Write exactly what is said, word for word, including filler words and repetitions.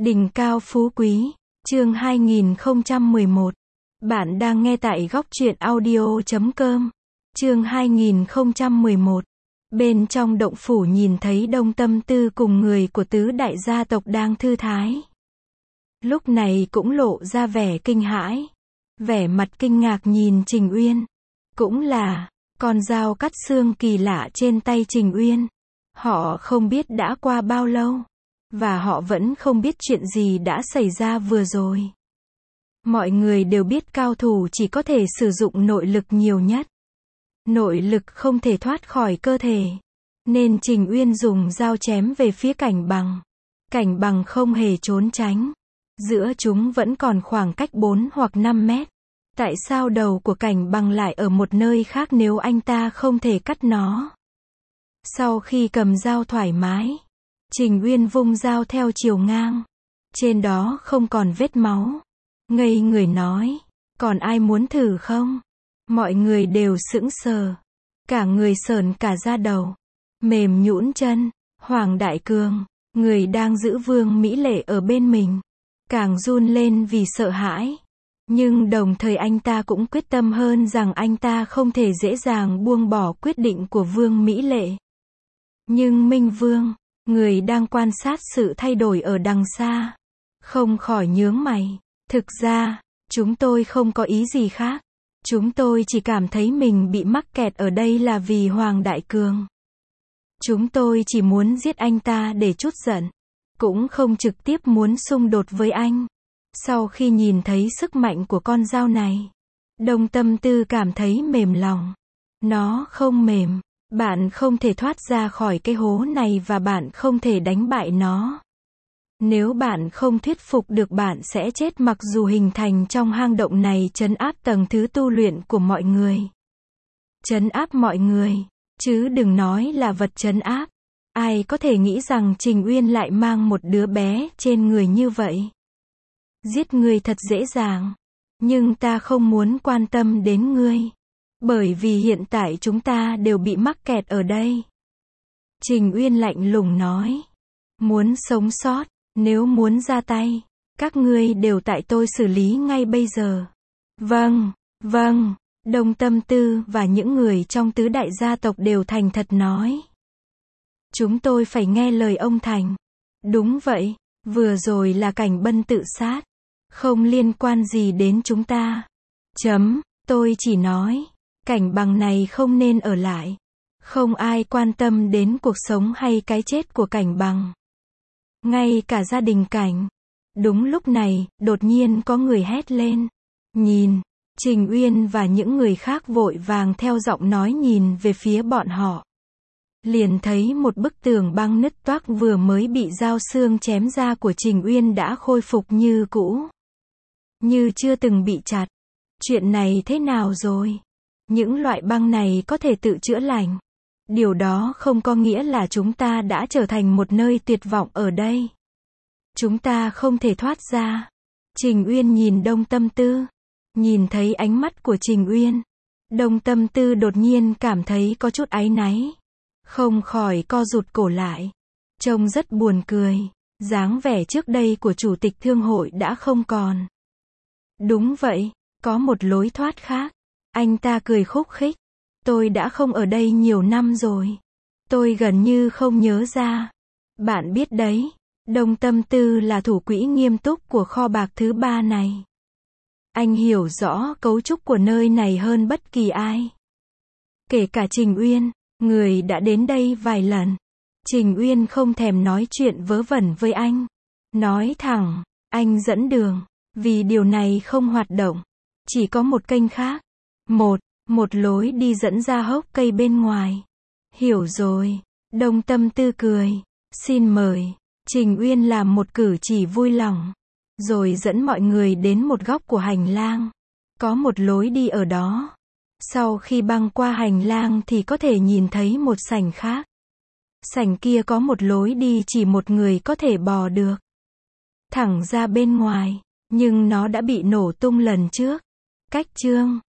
Đỉnh cao phú quý, chương hai nghìn không trăm mười một. Bạn đang nghe tại góc truyện audio chấm com. Chương hai nghìn không trăm mười một. Bên trong động phủ nhìn thấy Đông Tâm Tư cùng người của tứ đại gia tộc đang thư thái. Lúc này cũng lộ ra vẻ kinh hãi. Vẻ mặt kinh ngạc nhìn Trình Uyên. Cũng là, con dao cắt xương kỳ lạ trên tay Trình Uyên. Họ không biết đã qua bao lâu. Và họ vẫn không biết chuyện gì đã xảy ra vừa rồi. Mọi người đều biết cao thủ chỉ có thể sử dụng nội lực nhiều nhất. Nội lực không thể thoát khỏi cơ thể. Nên Trình Uyên dùng dao chém về phía Cảnh Bằng. Cảnh Bằng không hề trốn tránh. Giữa chúng vẫn còn khoảng cách bốn hoặc năm mét. Tại sao đầu của Cảnh Bằng lại ở một nơi khác nếu anh ta không thể cắt nó? Sau khi cầm dao thoải mái, Trình Uyên vung dao theo chiều ngang. Trên đó không còn vết máu. Ngây người nói, còn ai muốn thử không? Mọi người đều sững sờ. Cả người sởn cả da đầu. Mềm nhũn chân. Hoàng Đại Cường, người đang giữ Vương Mỹ Lệ ở bên mình, càng run lên vì sợ hãi. Nhưng đồng thời anh ta cũng quyết tâm hơn rằng anh ta không thể dễ dàng buông bỏ quyết định của Vương Mỹ Lệ. Nhưng Minh Vương, người đang quan sát sự thay đổi ở đằng xa, không khỏi nhướng mày. Thực ra, chúng tôi không có ý gì khác. Chúng tôi chỉ cảm thấy mình bị mắc kẹt ở đây là vì Hoàng Đại Cường. Chúng tôi chỉ muốn giết anh ta để trút giận. Cũng không trực tiếp muốn xung đột với anh. Sau khi nhìn thấy sức mạnh của con dao này, Đông Tâm Tư cảm thấy mềm lòng. Nó không mềm. Bạn không thể thoát ra khỏi cái hố này và bạn không thể đánh bại nó. Nếu bạn không thuyết phục được bạn sẽ chết mặc dù hình thành trong hang động này trấn áp tầng thứ tu luyện của mọi người. Trấn áp mọi người, chứ đừng nói là vật trấn áp. Ai có thể nghĩ rằng Trình Uyên lại mang một đứa bé trên người như vậy? Giết người thật dễ dàng. Nhưng ta không muốn quan tâm đến ngươi. Bởi vì hiện tại chúng ta đều bị mắc kẹt ở đây. Trình Uyên lạnh lùng nói. Muốn sống sót, nếu muốn ra tay, các ngươi đều tại tôi xử lý ngay bây giờ. Vâng, vâng, Đông Tâm Tư và những người trong tứ đại gia tộc đều thành thật nói. Chúng tôi phải nghe lời ông Thành. Đúng vậy, vừa rồi là Cảnh Bân tự sát. Không liên quan gì đến chúng ta. Chấm, tôi chỉ nói. Cảnh Bằng này không nên ở lại. Không ai quan tâm đến cuộc sống hay cái chết của Cảnh Bằng. Ngay cả gia đình Cảnh. Đúng lúc này, đột nhiên có người hét lên. Nhìn, Trình Uyên và những người khác vội vàng theo giọng nói nhìn về phía bọn họ. Liền thấy một bức tường băng nứt toác vừa mới bị dao xương chém ra của Trình Uyên đã khôi phục như cũ. Như chưa từng bị chặt. Chuyện này thế nào rồi? Những loại băng này có thể tự chữa lành. Điều đó không có nghĩa là chúng ta đã trở thành một nơi tuyệt vọng ở đây. Chúng ta không thể thoát ra. Trình Uyên nhìn Đông Tâm Tư. Nhìn thấy ánh mắt của Trình Uyên, Đông Tâm Tư đột nhiên cảm thấy có chút áy náy. Không khỏi co rụt cổ lại. Trông rất buồn cười. Dáng vẻ trước đây của chủ tịch thương hội đã không còn. Đúng vậy, có một lối thoát khác. Anh ta cười khúc khích. Tôi đã không ở đây nhiều năm rồi. Tôi gần như không nhớ ra. Bạn biết đấy, Đông Tâm Tư là thủ quỹ nghiêm túc của kho bạc thứ ba này. Anh hiểu rõ cấu trúc của nơi này hơn bất kỳ ai. Kể cả Trình Uyên, người đã đến đây vài lần. Trình Uyên không thèm nói chuyện vớ vẩn với anh. Nói thẳng, anh dẫn đường. Vì điều này không hoạt động. Chỉ có một kênh khác. Một, một lối đi dẫn ra hốc cây bên ngoài. Hiểu rồi. Đông Tâm Tư cười. Xin mời. Trình Uyên làm một cử chỉ vui lòng. Rồi dẫn mọi người đến một góc của hành lang. Có một lối đi ở đó. Sau khi băng qua hành lang thì có thể nhìn thấy một sảnh khác. Sảnh kia có một lối đi chỉ một người có thể bò được. Thẳng ra bên ngoài. Nhưng nó đã bị nổ tung lần trước. Cách chương